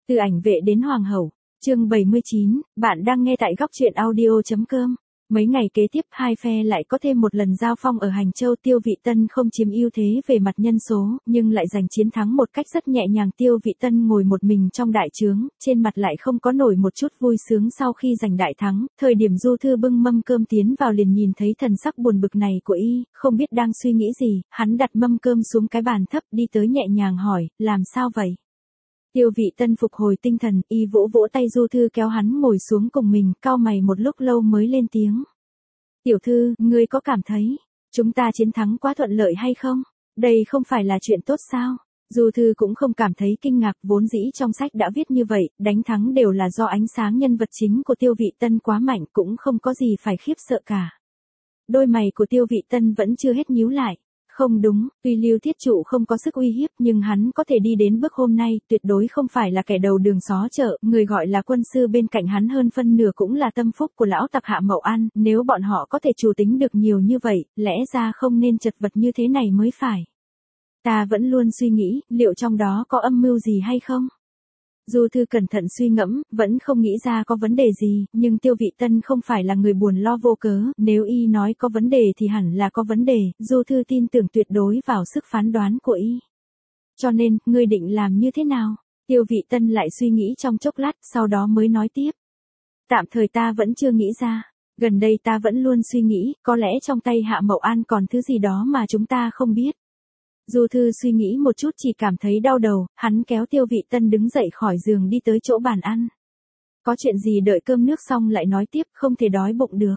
Từ ảnh vệ đến hoàng hậu, chương 79, bạn đang nghe tại góc truyện audio.com. Mấy ngày kế tiếp hai phe lại có thêm một lần giao phong ở Hành Châu. Tiêu Vị Tân không chiếm ưu thế về mặt nhân số, nhưng lại giành chiến thắng một cách rất nhẹ nhàng. Tiêu Vị Tân ngồi một mình trong đại trướng, trên mặt lại không có nổi một chút vui sướng sau khi giành đại thắng. Thời điểm Du Thư bưng mâm cơm tiến vào liền nhìn thấy thần sắc buồn bực này của y, không biết đang suy nghĩ gì, hắn đặt mâm cơm xuống cái bàn thấp, đi tới nhẹ nhàng hỏi, làm sao vậy? Tiêu Vị Tân phục hồi tinh thần, y vỗ vỗ tay Du Thư kéo hắn ngồi xuống cùng mình, cau mày một lúc lâu mới lên tiếng. Tiểu thư, ngươi có cảm thấy, chúng ta chiến thắng quá thuận lợi hay không? Đây không phải là chuyện tốt sao? Du Thư cũng không cảm thấy kinh ngạc, vốn dĩ trong sách đã viết như vậy, đánh thắng đều là do ánh sáng nhân vật chính của Tiêu Vị Tân quá mạnh, cũng không có gì phải khiếp sợ cả. Đôi mày của Tiêu Vị Tân vẫn chưa hết nhíu lại. Không đúng, tuy Lưu Thiết Trụ không có sức uy hiếp nhưng hắn có thể đi đến bước hôm nay, tuyệt đối không phải là kẻ đầu đường xó chợ, người gọi là quân sư bên cạnh hắn hơn phân nửa cũng là tâm phúc của lão tặc Hạ Mậu An, nếu bọn họ có thể chủ tính được nhiều như vậy, lẽ ra không nên chật vật như thế này mới phải. Ta vẫn luôn suy nghĩ, liệu trong đó có âm mưu gì hay không? Du Thư cẩn thận suy ngẫm, vẫn không nghĩ ra có vấn đề gì, nhưng Tiêu Vị Tân không phải là người buồn lo vô cớ, nếu y nói có vấn đề thì hẳn là có vấn đề, Du Thư tin tưởng tuyệt đối vào sức phán đoán của y. Cho nên, ngươi định làm như thế nào? Tiêu Vị Tân lại suy nghĩ trong chốc lát, sau đó mới nói tiếp. Tạm thời ta vẫn chưa nghĩ ra, gần đây ta vẫn luôn suy nghĩ, có lẽ trong tay Hạ Mậu An còn thứ gì đó mà chúng ta không biết. Du Thư suy nghĩ một chút chỉ cảm thấy đau đầu, hắn kéo Tiêu Vị Tân đứng dậy khỏi giường đi tới chỗ bàn ăn. Có chuyện gì đợi cơm nước xong lại nói tiếp, không thể đói bụng được.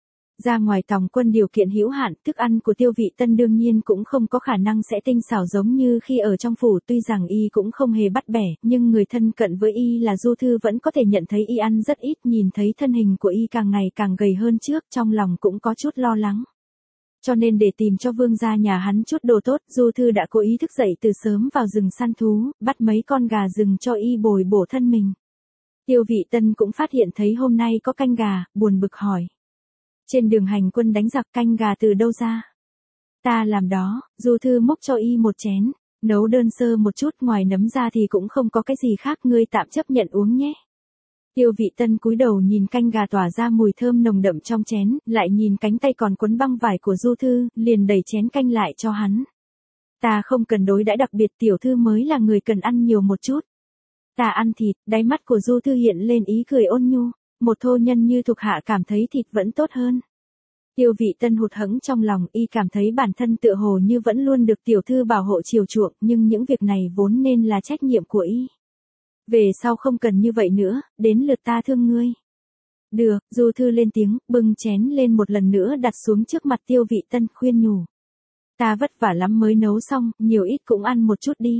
Ra ngoài tòng quân điều kiện hữu hạn, thức ăn của Tiêu Vị Tân đương nhiên cũng không có khả năng sẽ tinh xảo giống như khi ở trong phủ, tuy rằng y cũng không hề bắt bẻ, nhưng người thân cận với y là Du Thư vẫn có thể nhận thấy y ăn rất ít, nhìn thấy thân hình của y càng ngày càng gầy hơn trước, trong lòng cũng có chút lo lắng. Cho nên để tìm cho vương gia nhà hắn chút đồ tốt, Du Thư đã cố ý thức dậy từ sớm vào rừng săn thú, bắt mấy con gà rừng cho y bồi bổ thân mình. Tiêu Vị Tân cũng phát hiện thấy hôm nay có canh gà, buồn bực hỏi. Trên đường hành quân đánh giặc canh gà từ đâu ra? Ta làm đó, Du Thư múc cho y một chén, nấu đơn sơ một chút, ngoài nấm ra thì cũng không có cái gì khác, ngươi tạm chấp nhận uống nhé. Tiêu Vị Tân cúi đầu nhìn canh gà tỏa ra mùi thơm nồng đậm trong chén, lại nhìn cánh tay còn quấn băng vải của Du Thư, liền đẩy chén canh lại cho hắn. Ta không cần đối đãi đặc biệt, tiểu thư mới là người cần ăn nhiều một chút. Ta ăn thịt, đáy mắt của Du Thư hiện lên ý cười ôn nhu, một thô nhân như thuộc hạ cảm thấy thịt vẫn tốt hơn. Tiêu Vị Tân hụt hẫng trong lòng, y cảm thấy bản thân tựa hồ như vẫn luôn được tiểu thư bảo hộ chiều chuộng, nhưng những việc này vốn nên là trách nhiệm của y. Về sau không cần như vậy nữa, đến lượt ta thương ngươi. Được, Du Thư lên tiếng, bưng chén lên một lần nữa đặt xuống trước mặt Tiêu Vị Tân, khuyên nhủ. Ta vất vả lắm mới nấu xong, nhiều ít cũng ăn một chút đi.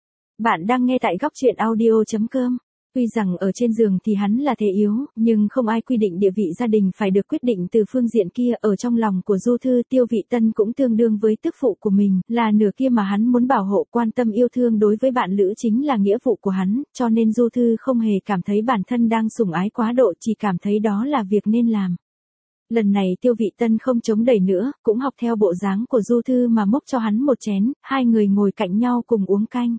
Bạn đang nghe tại góc truyện audio.com. Tuy rằng ở trên giường thì hắn là thế yếu, nhưng không ai quy định địa vị gia đình phải được quyết định từ phương diện kia. Ở trong lòng của Du Thư, Tiêu Vị Tân cũng tương đương với tức phụ của mình, là nửa kia mà hắn muốn bảo hộ, quan tâm yêu thương đối với bạn lữ chính là nghĩa vụ của hắn, cho nên Du Thư không hề cảm thấy bản thân đang sủng ái quá độ, chỉ cảm thấy đó là việc nên làm. Lần này Tiêu Vị Tân không chống đẩy nữa, cũng học theo bộ dáng của Du Thư mà múc cho hắn một chén, hai người ngồi cạnh nhau cùng uống canh.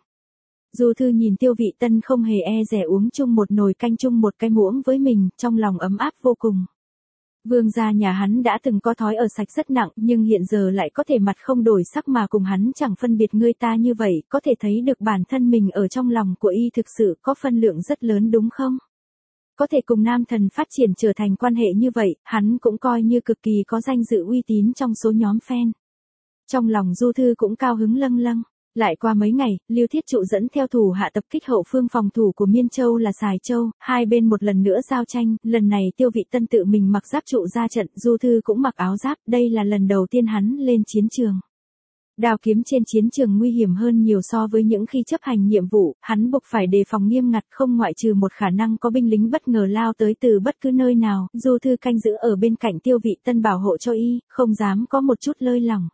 Du Thư nhìn Tiêu Vị Tân không hề e dè uống chung một nồi canh chung một cái muỗng với mình, trong lòng ấm áp vô cùng. Vương gia nhà hắn đã từng có thói ở sạch rất nặng, nhưng hiện giờ lại có thể mặt không đổi sắc mà cùng hắn chẳng phân biệt ngươi ta như vậy, có thể thấy được bản thân mình ở trong lòng của y thực sự có phân lượng rất lớn đúng không? Có thể cùng nam thần phát triển trở thành quan hệ như vậy, hắn cũng coi như cực kỳ có danh dự uy tín trong số nhóm fan. Trong lòng Du Thư cũng cao hứng lâng lâng. Lại qua mấy ngày, Lưu Thiết Trụ dẫn theo thủ hạ tập kích hậu phương phòng thủ của Miên Châu là Sài Châu, hai bên một lần nữa giao tranh, lần này Tiêu Vị Tân tự mình mặc giáp trụ ra trận, Du Thư cũng mặc áo giáp, đây là lần đầu tiên hắn lên chiến trường. Đao kiếm trên chiến trường nguy hiểm hơn nhiều so với những khi chấp hành nhiệm vụ, hắn buộc phải đề phòng nghiêm ngặt, không ngoại trừ một khả năng có binh lính bất ngờ lao tới từ bất cứ nơi nào, Du Thư canh giữ ở bên cạnh Tiêu Vị Tân bảo hộ cho y, không dám có một chút lơi lỏng.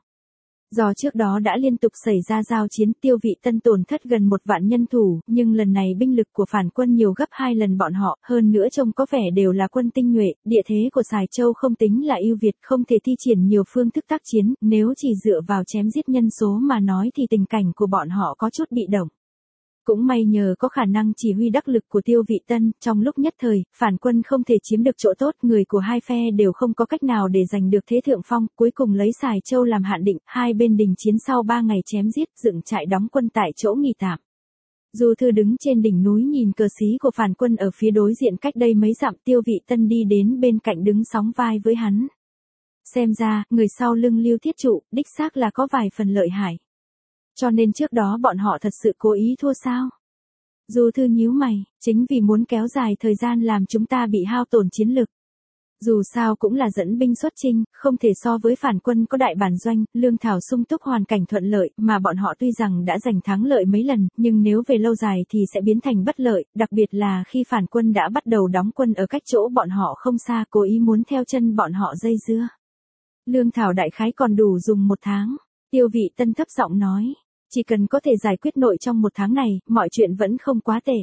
Do trước đó đã liên tục xảy ra giao chiến, Tiêu Vị Tân tổn thất gần 1 vạn nhân thủ, nhưng lần này binh lực của phản quân nhiều gấp 2 lần bọn họ, hơn nữa trông có vẻ đều là quân tinh nhuệ, địa thế của Sài Châu không tính là ưu việt, không thể thi triển nhiều phương thức tác chiến, nếu chỉ dựa vào chém giết nhân số mà nói thì tình cảnh của bọn họ có chút bị động. Cũng may nhờ có khả năng chỉ huy đắc lực của Tiêu Vị Tân, trong lúc nhất thời, phản quân không thể chiếm được chỗ tốt, người của hai phe đều không có cách nào để giành được thế thượng phong, cuối cùng lấy Sài Châu làm hạn định, hai bên đình chiến sau 3 ngày chém giết, dựng trại đóng quân tại chỗ nghỉ tạm. Du Thư đứng trên đỉnh núi nhìn cờ xí của phản quân ở phía đối diện cách đây mấy dặm, Tiêu Vị Tân đi đến bên cạnh đứng sóng vai với hắn. Xem ra, người sau lưng Lưu Thiết Trụ, đích xác là có vài phần lợi hại. Cho nên trước đó bọn họ thật sự cố ý thua sao? Du Thư nhíu mày, chính vì muốn kéo dài thời gian làm chúng ta bị hao tổn chiến lực. Dù sao cũng là dẫn binh xuất chinh, không thể so với phản quân có đại bản doanh, lương thảo sung túc, hoàn cảnh thuận lợi, mà bọn họ tuy rằng đã giành thắng lợi mấy lần, nhưng nếu về lâu dài thì sẽ biến thành bất lợi, đặc biệt là khi phản quân đã bắt đầu đóng quân ở cách chỗ bọn họ không xa, cố ý muốn theo chân bọn họ dây dưa. Lương thảo đại khái còn đủ dùng 1 tháng. Tiêu Vị Tân thấp giọng nói. Chỉ cần có thể giải quyết nội trong 1 tháng này, mọi chuyện vẫn không quá tệ.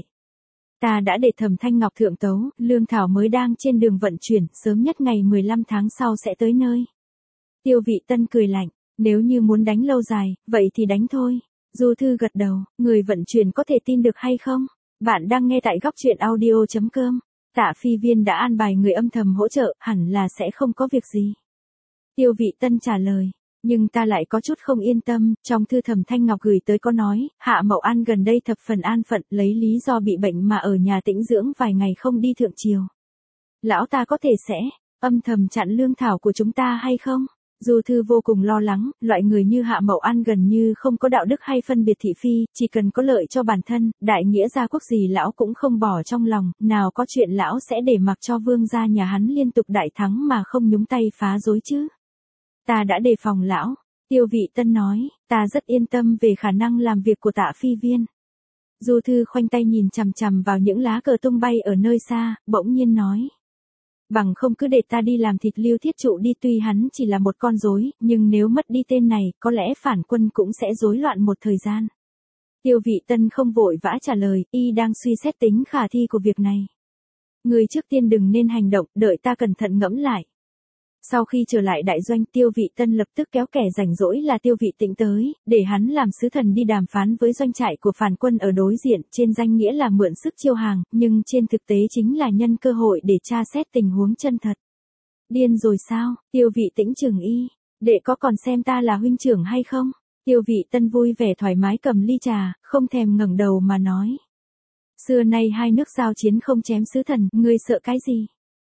Ta đã để Thẩm Thanh Ngọc thượng tấu, lương thảo mới đang trên đường vận chuyển, sớm nhất ngày 15 tháng sau sẽ tới nơi. Tiêu Vị Tân cười lạnh, nếu như muốn đánh lâu dài, vậy thì đánh thôi. Du Thư gật đầu, người vận chuyển có thể tin được hay không? Bạn đang nghe tại goctruyện.audio.com. Tạ Phi Viên đã an bài người âm thầm hỗ trợ, hẳn là sẽ không có việc gì. Tiêu Vị Tân trả lời. Nhưng ta lại có chút không yên tâm, trong thư Thẩm Thanh Ngọc gửi tới có nói, Hạ Mậu An gần đây thập phần an phận, lấy lý do bị bệnh mà ở nhà tĩnh dưỡng vài ngày không đi thượng triều. Lão ta có thể sẽ âm thầm chặn lương thảo của chúng ta hay không? Du Thư vô cùng lo lắng, loại người như Hạ Mậu An gần như không có đạo đức hay phân biệt thị phi, chỉ cần có lợi cho bản thân, đại nghĩa gia quốc gì lão cũng không bỏ trong lòng, nào có chuyện lão sẽ để mặc cho vương gia nhà hắn liên tục đại thắng mà không nhúng tay phá rối chứ. Ta đã đề phòng lão, Tiêu Vị Tân nói, ta rất yên tâm về khả năng làm việc của Tạ Phi Viên. Du Thư khoanh tay nhìn chằm chằm vào những lá cờ tung bay ở nơi xa, bỗng nhiên nói. Bằng không cứ để ta đi làm thịt Lưu Thiết Trụ đi, tuy hắn chỉ là một con rối, nhưng nếu mất đi tên này, có lẽ phản quân cũng sẽ rối loạn một thời gian. Tiêu Vị Tân không vội vã trả lời, y đang suy xét tính khả thi của việc này. Người trước tiên đừng nên hành động, đợi ta cẩn thận ngẫm lại. Sau khi trở lại đại doanh, Tiêu Vị Tân lập tức kéo kẻ rảnh rỗi là Tiêu Vị Tĩnh tới, để hắn làm sứ thần đi đàm phán với doanh trại của phản quân ở đối diện, trên danh nghĩa là mượn sức chiêu hàng, nhưng trên thực tế chính là nhân cơ hội để tra xét tình huống chân thật. Điên rồi sao? Tiêu Vị Tĩnh chừng y, đệ có còn xem ta là huynh trưởng hay không? Tiêu Vị Tân vui vẻ thoải mái cầm ly trà, không thèm ngẩng đầu mà nói. Xưa nay hai nước giao chiến không chém sứ thần, ngươi sợ cái gì?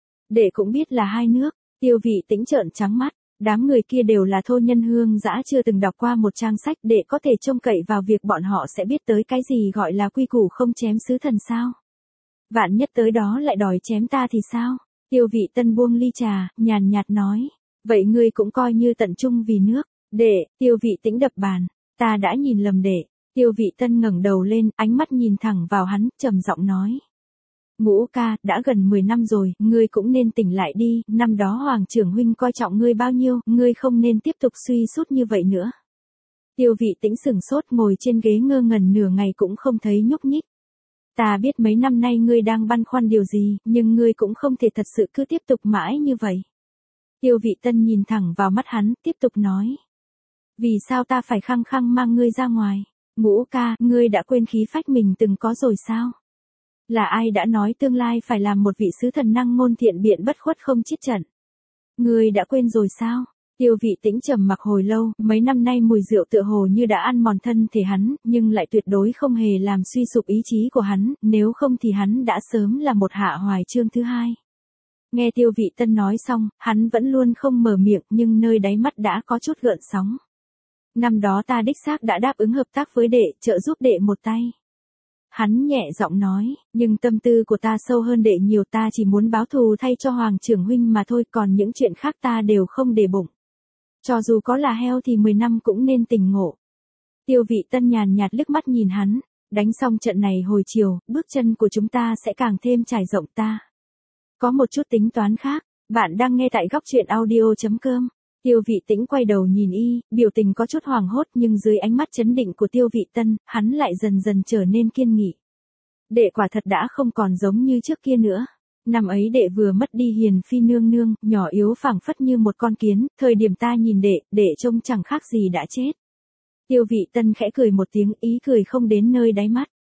Đệ cũng biết là hai nước. Tiêu Vị Tĩnh trợn trắng mắt, đám người kia đều là thô nhân hương dã chưa từng đọc qua một trang sách, để có thể trông cậy vào việc bọn họ sẽ biết tới cái gì gọi là quy củ không chém sứ thần sao? Vạn nhất tới đó lại đòi chém ta thì sao? Tiêu Vị Tân buông ly trà, nhàn nhạt nói, vậy ngươi cũng coi như tận trung vì nước. Đệ, Tiêu Vị Tĩnh đập bàn, ta đã nhìn lầm đệ. Tiêu Vị Tân ngẩng đầu lên, ánh mắt nhìn thẳng vào hắn, trầm giọng nói. Ngũ ca, đã gần 10 năm rồi, ngươi cũng nên tỉnh lại đi, năm đó Hoàng trưởng huynh coi trọng ngươi bao nhiêu, ngươi không nên tiếp tục suy sút như vậy nữa. Tiêu Vị Tĩnh sửng sốt ngồi trên ghế ngơ ngẩn nửa ngày cũng không thấy nhúc nhích. Ta biết mấy năm nay ngươi đang băn khoăn điều gì, nhưng ngươi cũng không thể thật sự cứ tiếp tục mãi như vậy. Tiêu Vị Tân nhìn thẳng vào mắt hắn, tiếp tục nói. Vì sao ta phải khăng khăng mang ngươi ra ngoài? Ngũ ca, ngươi đã quên khí phách mình từng có rồi sao? Là ai đã nói tương lai phải làm một vị sứ thần năng ngôn thiện biện bất khuất không chết trận? Ngươi đã quên rồi sao? Tiêu Vị Tĩnh trầm mặc hồi lâu, mấy năm nay mùi rượu tựa hồ như đã ăn mòn thân thể hắn, nhưng lại tuyệt đối không hề làm suy sụp ý chí của hắn, nếu không thì hắn đã sớm là một Hạ Hoài Chương thứ hai. Nghe Tiêu Vị Tân nói xong, hắn vẫn luôn không mở miệng, nhưng nơi đáy mắt đã có chút gợn sóng. Năm đó ta đích xác đã đáp ứng hợp tác với đệ, trợ giúp đệ một tay. Hắn nhẹ giọng nói, nhưng tâm tư của ta sâu hơn đệ nhiều, ta chỉ muốn báo thù thay cho Hoàng trưởng huynh mà thôi, còn những chuyện khác ta đều không để bụng. Cho dù có là heo thì 10 năm cũng nên tỉnh ngộ. Tiêu Vị Tân nhàn nhạt liếc mắt nhìn hắn, đánh xong trận này hồi chiều, bước chân của chúng ta sẽ càng thêm trải rộng ta. Có một chút tính toán khác, bạn đang nghe tại goctruyện.audio.com. Tiêu Vị Tĩnh quay đầu nhìn y, biểu tình có chút hoảng hốt nhưng dưới ánh mắt chấn định của Tiêu Vị Tân, hắn lại dần dần trở nên kiên nghị. Đệ quả thật đã không còn giống như trước kia nữa. Năm ấy đệ vừa mất đi Hiền Phi nương nương, nhỏ yếu phảng phất như một con kiến, thời điểm ta nhìn đệ trông chẳng khác gì đã chết. Tiêu Vị Tân khẽ cười một tiếng, ý cười không đến nơi đáy mắt.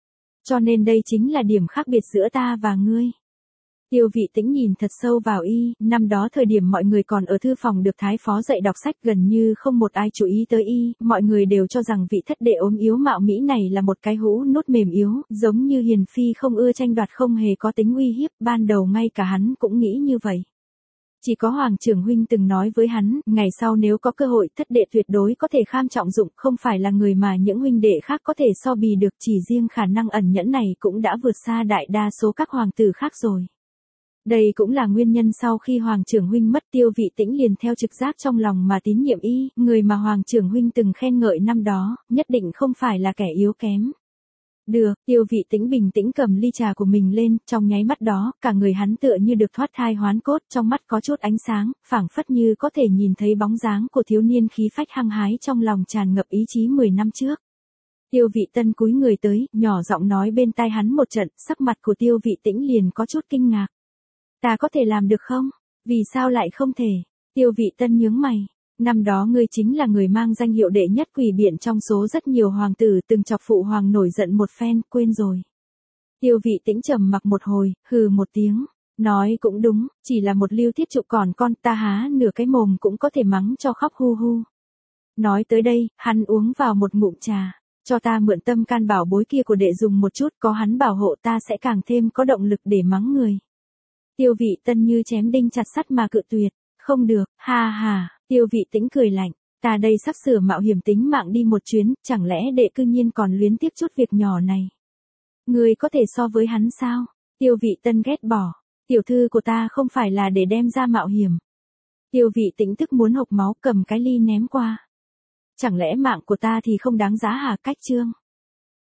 Cho nên đây chính là điểm khác biệt giữa ta và ngươi. Tiêu Vị Tĩnh nhìn thật sâu vào y, năm đó thời điểm mọi người còn ở thư phòng được thái phó dạy đọc sách gần như không một ai chú ý tới y, mọi người đều cho rằng vị thất đệ ốm yếu mạo mỹ này là một cái hũ nút mềm yếu, giống như hiền phi không ưa tranh đoạt không hề có tính uy hiếp, ban đầu ngay cả hắn cũng nghĩ như vậy. Chỉ có Hoàng trưởng huynh từng nói với hắn, ngày sau nếu có cơ hội thất đệ tuyệt đối có thể kham trọng dụng, không phải là người mà những huynh đệ khác có thể so bì được, chỉ riêng khả năng ẩn nhẫn này cũng đã vượt xa đại đa số các hoàng tử khác rồi. Đây cũng là nguyên nhân sau khi Hoàng trưởng huynh mất Tiêu Vị Tĩnh liền theo trực giác trong lòng mà tín nhiệm y, người mà Hoàng trưởng huynh từng khen ngợi năm đó, nhất định không phải là kẻ yếu kém. Được, Tiêu Vị Tĩnh bình tĩnh cầm ly trà của mình lên, trong nháy mắt đó, cả người hắn tựa như được thoát thai hoán cốt, trong mắt có chút ánh sáng, phảng phất như có thể nhìn thấy bóng dáng của thiếu niên khí phách hăng hái trong lòng tràn ngập ý chí 10 năm trước. Tiêu Vị Tân cúi người tới, nhỏ giọng nói bên tai hắn một trận, sắc mặt của Tiêu Vị Tĩnh liền có chút kinh ngạc. Ta có thể làm được không? Vì sao lại không thể? Tiêu Vị Tân nhướng mày. Năm đó ngươi chính là người mang danh hiệu đệ nhất quỷ biện trong số rất nhiều hoàng tử từng chọc phụ hoàng nổi giận một phen, quên rồi. Tiêu Vị Tĩnh trầm mặc một hồi, hừ một tiếng. Nói cũng đúng, chỉ là một Lưu Thiết Trụ còn con ta há nửa cái mồm cũng có thể mắng cho khóc hu hu. Nói tới đây, hắn uống vào một ngụm trà. Cho ta mượn tâm can bảo bối kia của đệ dùng một chút, có hắn bảo hộ ta sẽ càng thêm có động lực để mắng người. Tiêu Vị Tân như chém đinh chặt sắt mà cự tuyệt. Không được, ha ha, Tiêu Vị Tĩnh cười lạnh. Ta đây sắp sửa mạo hiểm tính mạng đi một chuyến, chẳng lẽ đệ cư nhiên còn luyến tiếc chút việc nhỏ này. Ngươi có thể so với hắn sao? Tiêu Vị Tân ghét bỏ. Tiểu thư của ta không phải là để đem ra mạo hiểm. Tiêu Vị Tĩnh tức muốn hộc máu cầm cái ly ném qua. Chẳng lẽ mạng của ta thì không đáng giá hả? Cách chương.